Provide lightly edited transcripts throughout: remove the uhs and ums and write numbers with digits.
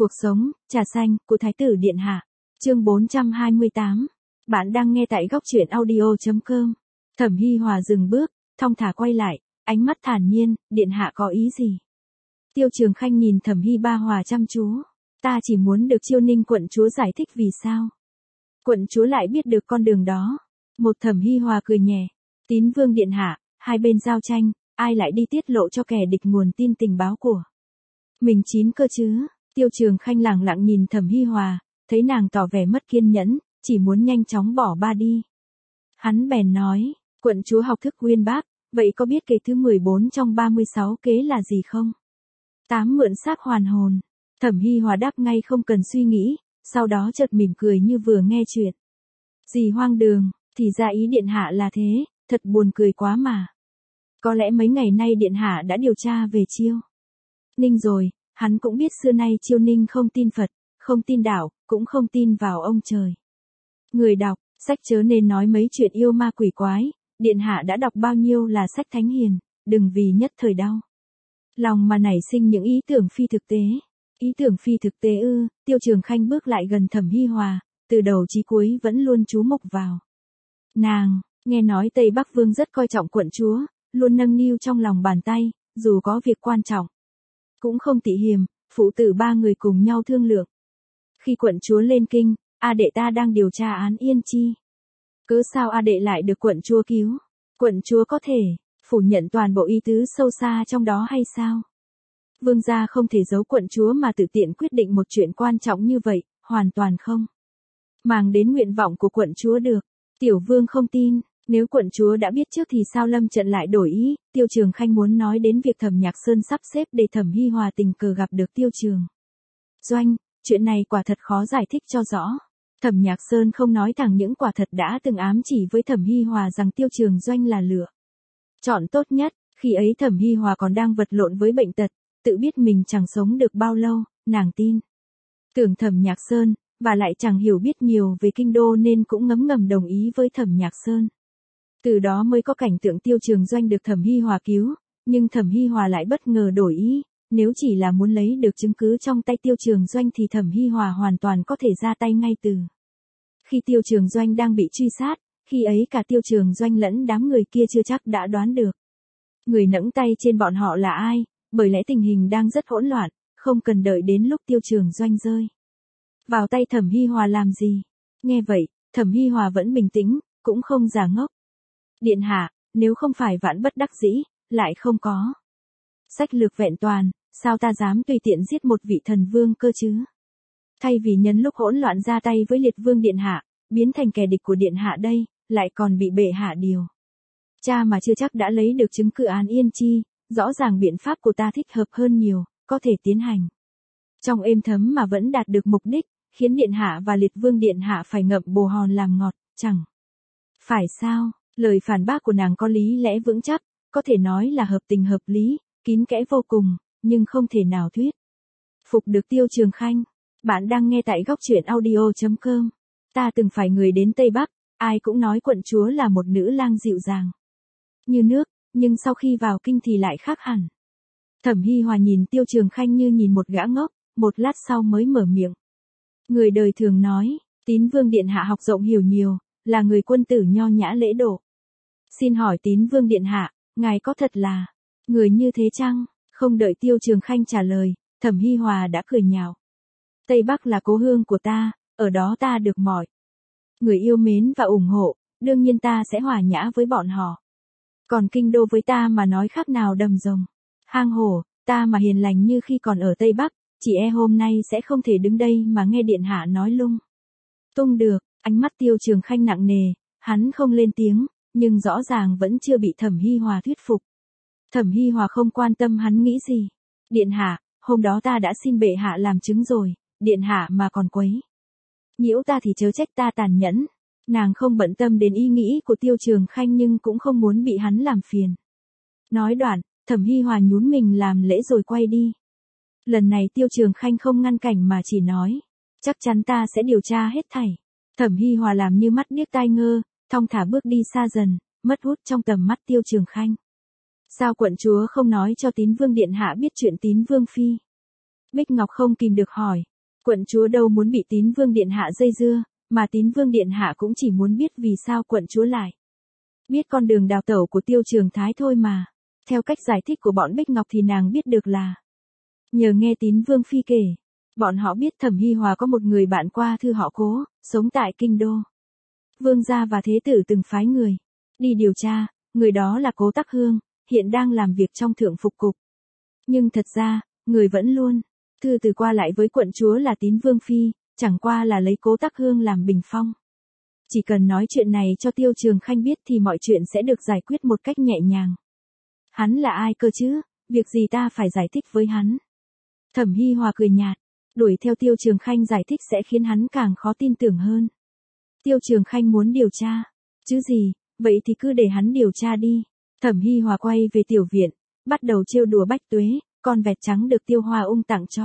Cuộc sống, trà xanh, của Thái tử Điện Hạ. Chương 428. Bạn đang nghe tại góc truyện audio.com. Thẩm Hi Hòa dừng bước, thong thả quay lại, ánh mắt thản nhiên, Điện Hạ có ý gì? Tiêu Trường Khanh nhìn Thẩm Hi Ba Hòa chăm chú. Ta chỉ muốn được Chiêu Ninh quận chúa giải thích vì sao. Quận chúa lại biết được con đường đó. Một Thẩm Hi Hòa cười nhẹ. Tín Vương Điện Hạ, hai bên giao tranh, ai lại đi tiết lộ cho kẻ địch nguồn tin tình báo của mình chín cơ chứ? Tiêu Trường Khanh lẳng lặng nhìn Thẩm Hi Hòa, thấy nàng tỏ vẻ mất kiên nhẫn, chỉ muốn nhanh chóng bỏ ba đi. Hắn bèn nói, quận chúa học thức uyên bác, vậy có biết kế thứ 14 trong 36 kế là gì không? 8 mượn xác hoàn hồn. Thẩm Hi Hòa đáp ngay không cần suy nghĩ, sau đó chợt mỉm cười như vừa nghe chuyện. Gì hoang đường, thì ra ý Điện Hạ là thế, thật buồn cười quá mà. Có lẽ mấy ngày nay Điện Hạ đã điều tra về Chiêu Ninh rồi. Hắn cũng biết xưa nay Chiêu Ninh không tin Phật, không tin đạo, cũng không tin vào ông trời. Người đọc, sách chớ nên nói mấy chuyện yêu ma quỷ quái, Điện Hạ đã đọc bao nhiêu là sách thánh hiền, đừng vì nhất thời đau lòng mà nảy sinh những ý tưởng phi thực tế. Ý tưởng phi thực tế ư? Tiêu Trường Khanh bước lại gần Thẩm Hi Hòa, từ đầu chí cuối vẫn luôn chú mục vào nàng. Nghe nói Tây Bắc Vương rất coi trọng quận chúa, luôn nâng niu trong lòng bàn tay, dù có việc quan trọng cũng không tị hiềm, phụ tử ba người cùng nhau thương lượng. Khi quận chúa lên kinh, A đệ ta đang điều tra án Yên Chi. Cớ sao A đệ lại được quận chúa cứu? Quận chúa có thể phủ nhận toàn bộ ý tứ sâu xa trong đó hay sao? Vương gia không thể giấu quận chúa mà tự tiện quyết định một chuyện quan trọng như vậy, hoàn toàn không màng đến nguyện vọng của quận chúa được. Tiểu vương không tin. Nếu quận chúa đã biết trước thì sao lâm trận lại đổi ý? Tiêu Trường Khanh muốn nói đến việc Thẩm Nhạc Sơn sắp xếp để Thẩm Hi Hòa tình cờ gặp được Tiêu Trường Doanh, chuyện này quả thật khó giải thích cho rõ. Thẩm Nhạc Sơn không nói thẳng những quả thật đã từng ám chỉ với Thẩm Hi Hòa rằng Tiêu Trường Doanh là lựa chọn tốt nhất. Khi ấy Thẩm Hi Hòa còn đang vật lộn với bệnh tật, tự biết mình chẳng sống được bao lâu, nàng tin tưởng Thẩm Nhạc Sơn, và lại chẳng hiểu biết nhiều về kinh đô nên cũng ngấm ngầm đồng ý với Thẩm Nhạc Sơn. Từ đó mới có cảnh tượng Tiêu Trường Doanh được Thẩm Hi Hòa cứu, nhưng Thẩm Hi Hòa lại bất ngờ đổi ý, nếu chỉ là muốn lấy được chứng cứ trong tay Tiêu Trường Doanh thì Thẩm Hi Hòa hoàn toàn có thể ra tay ngay từ khi Tiêu Trường Doanh đang bị truy sát, khi ấy cả Tiêu Trường Doanh lẫn đám người kia chưa chắc đã đoán được người nẫng tay trên bọn họ là ai, bởi lẽ tình hình đang rất hỗn loạn, không cần đợi đến lúc Tiêu Trường Doanh rơi vào tay Thẩm Hi Hòa làm gì. Nghe vậy, Thẩm Hi Hòa vẫn bình tĩnh, cũng không giả ngốc. Điện Hạ, nếu không phải vạn bất đắc dĩ, lại không có sách lược vẹn toàn, sao ta dám tùy tiện giết một vị thần vương cơ chứ? Thay vì nhân lúc hỗn loạn ra tay với Liệt Vương Điện Hạ, biến thành kẻ địch của Điện Hạ đây, lại còn bị bệ hạ điều cha mà chưa chắc đã lấy được chứng cứ án Yên Chi, rõ ràng biện pháp của ta thích hợp hơn nhiều, có thể tiến hành trong êm thấm mà vẫn đạt được mục đích, khiến Điện Hạ và Liệt Vương Điện Hạ phải ngậm bồ hòn làm ngọt, chẳng phải sao? Lời phản bác của nàng có lý lẽ vững chắc, có thể nói là hợp tình hợp lý, kín kẽ vô cùng, nhưng không thể nào thuyết phục được Tiêu Trường Khanh. Bạn đang nghe tại góc truyện audio.com. Ta từng phải người đến Tây Bắc, ai cũng nói quận chúa là một nữ lang dịu dàng như nước, nhưng sau khi vào kinh thì lại khác hẳn. Thẩm Hi Hòa nhìn Tiêu Trường Khanh như nhìn một gã ngốc, một lát sau mới mở miệng. Người đời thường nói, Tín Vương Điện Hạ học rộng hiểu nhiều, là người quân tử nho nhã lễ độ. Xin hỏi Tín Vương Điện Hạ, ngài có thật là người như thế chăng? Không đợi Tiêu Trường Khanh trả lời, Thẩm Hi Hòa đã cười nhạo. Tây Bắc là cố hương của ta, ở đó ta được mọi người yêu mến và ủng hộ, đương nhiên ta sẽ hòa nhã với bọn họ. Còn kinh đô với ta mà nói khác nào đầm rồng hang hổ, ta mà hiền lành như khi còn ở Tây Bắc, chỉ e hôm nay sẽ không thể đứng đây mà nghe Điện Hạ nói lung tung được. Ánh mắt Tiêu Trường Khanh nặng nề, hắn không lên tiếng, nhưng rõ ràng vẫn chưa bị Thẩm Hi Hòa thuyết phục. Thẩm Hi Hòa không quan tâm hắn nghĩ gì. Điện Hạ, hôm đó ta đã xin bệ hạ làm chứng rồi, Điện Hạ mà còn quấy nhiễu ta thì chớ trách ta tàn nhẫn. Nàng không bận tâm đến ý nghĩ của Tiêu Trường Khanh nhưng cũng không muốn bị hắn làm phiền. Nói đoạn, Thẩm Hi Hòa nhún mình làm lễ rồi quay đi. Lần này Tiêu Trường Khanh không ngăn cản mà chỉ nói, chắc chắn ta sẽ điều tra hết thảy. Thẩm Hi Hòa làm như mắt điếc tai ngơ, thong thả bước đi xa dần, mất hút trong tầm mắt Tiêu Trường Khanh. Sao quận chúa không nói cho Tín Vương Điện Hạ biết chuyện Tín Vương Phi? Bích Ngọc không kìm được hỏi, Quận chúa đâu muốn bị Tín Vương Điện Hạ dây dưa, mà Tín Vương Điện Hạ cũng chỉ muốn biết vì sao quận chúa lại biết con đường đào tẩu của Tiêu Trường Thái thôi mà. Theo cách giải thích của bọn Bích Ngọc thì nàng biết được là nhờ nghe Tín Vương Phi kể, bọn họ biết Thẩm Hi Hòa có một người bạn qua thư họ Cố, sống tại kinh đô. Vương gia và thế tử từng phái người đi điều tra, người đó là Cố Tắc Hương, hiện đang làm việc trong Thượng Phục Cục. Nhưng thật ra, người vẫn luôn thư từ qua lại với quận chúa là Tín Vương Phi, chẳng qua là lấy Cố Tắc Hương làm bình phong. Chỉ cần nói chuyện này cho Tiêu Trường Khanh biết thì mọi chuyện sẽ được giải quyết một cách nhẹ nhàng. Hắn là ai cơ chứ, việc gì ta phải giải thích với hắn. Thẩm Hi Hòa cười nhạt, đuổi theo Tiêu Trường Khanh giải thích sẽ khiến hắn càng khó tin tưởng hơn. Tiêu Trường Khanh muốn điều tra, chứ gì, vậy thì cứ để hắn điều tra đi. Thẩm Hi Hòa quay về tiểu viện, bắt đầu trêu đùa Bách Tuế, con vẹt trắng được Tiêu Hoa Ung tặng cho.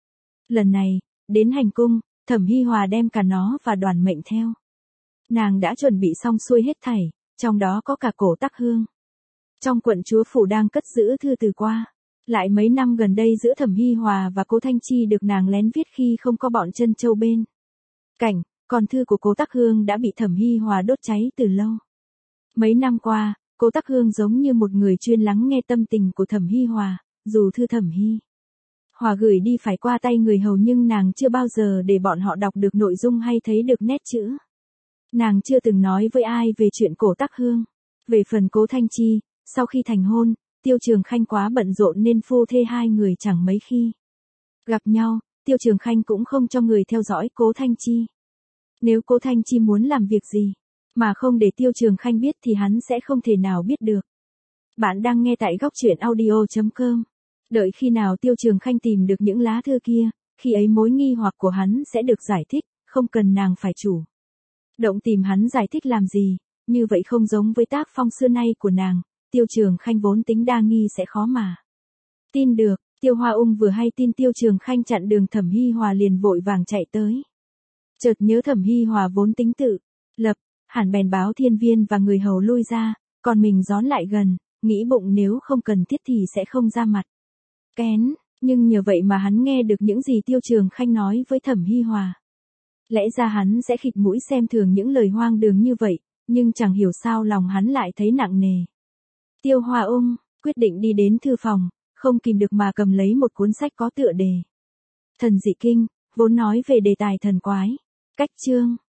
Lần này, đến hành cung, Thẩm Hi Hòa đem cả nó và Đoàn Mệnh theo. Nàng đã chuẩn bị xong xuôi hết thảy, trong đó có cả Cố Tắc Hương. Trong quận chúa phủ đang cất giữ thư từ qua lại mấy năm gần đây giữa Thẩm Hi Hòa và Cố Thanh Chi được nàng lén viết khi không có bọn Trân Châu bên cạnh, còn thư của Cố Tắc Hương đã bị Thẩm Hi Hòa đốt cháy từ lâu. Mấy năm qua, Cố Tắc Hương giống như một người chuyên lắng nghe tâm tình của Thẩm Hi Hòa, dù thư Thẩm Hi Hòa gửi đi phải qua tay người hầu nhưng nàng chưa bao giờ để bọn họ đọc được nội dung hay thấy được nét chữ. Nàng chưa từng nói với ai về chuyện Cố Tắc Hương. Về phần Cố Thanh Chi, sau khi thành hôn, Tiêu Trường Khanh quá bận rộn nên phu thê hai người chẳng mấy khi gặp nhau, Tiêu Trường Khanh cũng không cho người theo dõi Cố Thanh Chi. Nếu Cố Thanh Chi muốn làm việc gì, mà không để Tiêu Trường Khanh biết thì hắn sẽ không thể nào biết được. Bạn đang nghe tại góc truyện audio.com. Đợi khi nào Tiêu Trường Khanh tìm được những lá thư kia, khi ấy mối nghi hoặc của hắn sẽ được giải thích, không cần nàng phải chủ động tìm hắn giải thích làm gì, như vậy không giống với tác phong xưa nay của nàng. Tiêu Trường Khanh vốn tính đa nghi sẽ khó mà tin được. Tiêu Hoa Ung vừa hay tin Tiêu Trường Khanh chặn đường Thẩm Hi Hòa liền vội vàng chạy tới. Chợt nhớ Thẩm Hi Hòa vốn tính tự lập, hẳn bèn báo thiên viên và người hầu lui ra, còn mình rón lại gần, nghĩ bụng nếu không cần thiết thì sẽ không ra mặt kén, nhưng nhờ vậy mà hắn nghe được những gì Tiêu Trường Khanh nói với Thẩm Hi Hòa. Lẽ ra hắn sẽ khịt mũi xem thường những lời hoang đường như vậy, nhưng chẳng hiểu sao lòng hắn lại thấy nặng nề. Tiêu Hoa Ung quyết định đi đến thư phòng, không kìm được mà cầm lấy một cuốn sách có tựa đề Thần Dị Kinh, vốn nói về đề tài thần quái. Cách chương